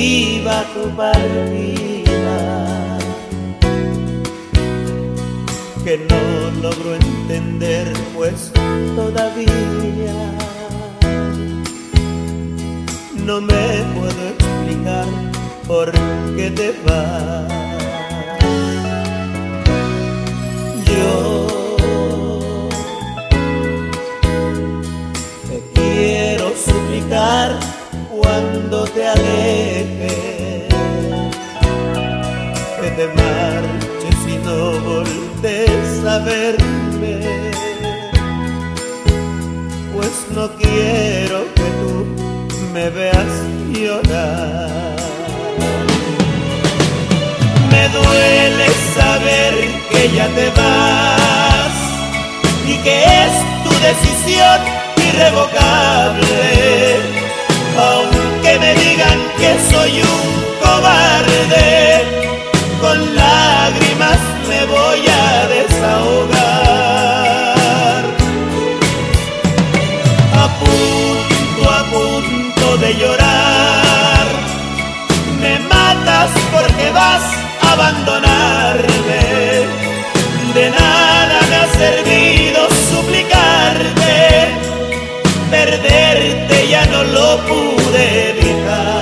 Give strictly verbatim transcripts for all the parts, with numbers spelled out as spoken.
viva tu partida, que no logro entender, pues todavía no me puedo explicar por qué te vas. Yo te quiero suplicar cuando te alejes, que te marches y no voltes a verme, pues no quiero que tú me veas llorar. Me duele saber que ya te vas y que es tu decisión irrevocable, aunque me digan que soy un cobarde, con lágrimas me voy a desahogar. A punto, a punto de llorar, me matas porque vas a abandonarme. De nada me ha servido suplicarte, perderte ya no lo pude evitar.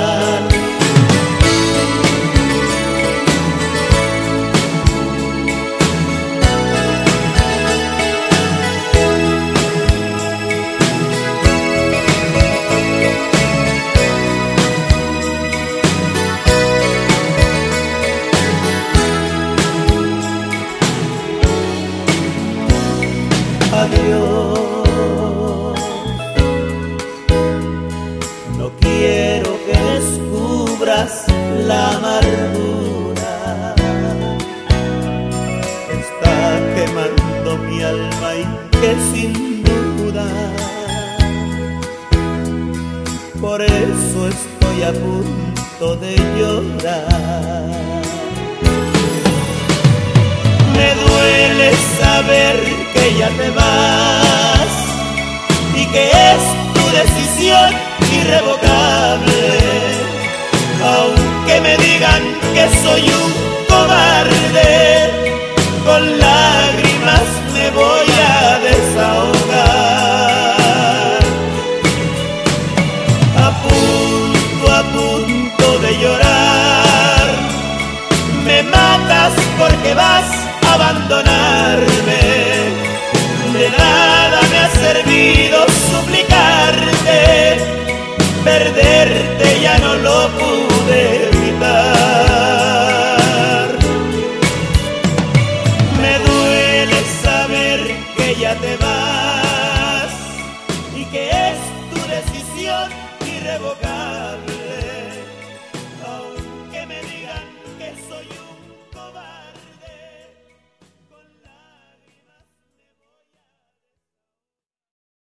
Adiós, no quiero que descubras la amargura que está quemando mi alma y que sin duda por eso estoy a punto de llorar. Me duele saber que ya te vas y que es tu decisión irrevocable, aunque me digan que soy un cobarde, con lágrimas me voy a desahogar. A punto, a punto de llorar, me matas porque vas a abandonarme. De nada me ha servido suplicarte, perderte ya no lo pude evitar. Me duele saber que ya te vas y que es tu decisión irrevocable,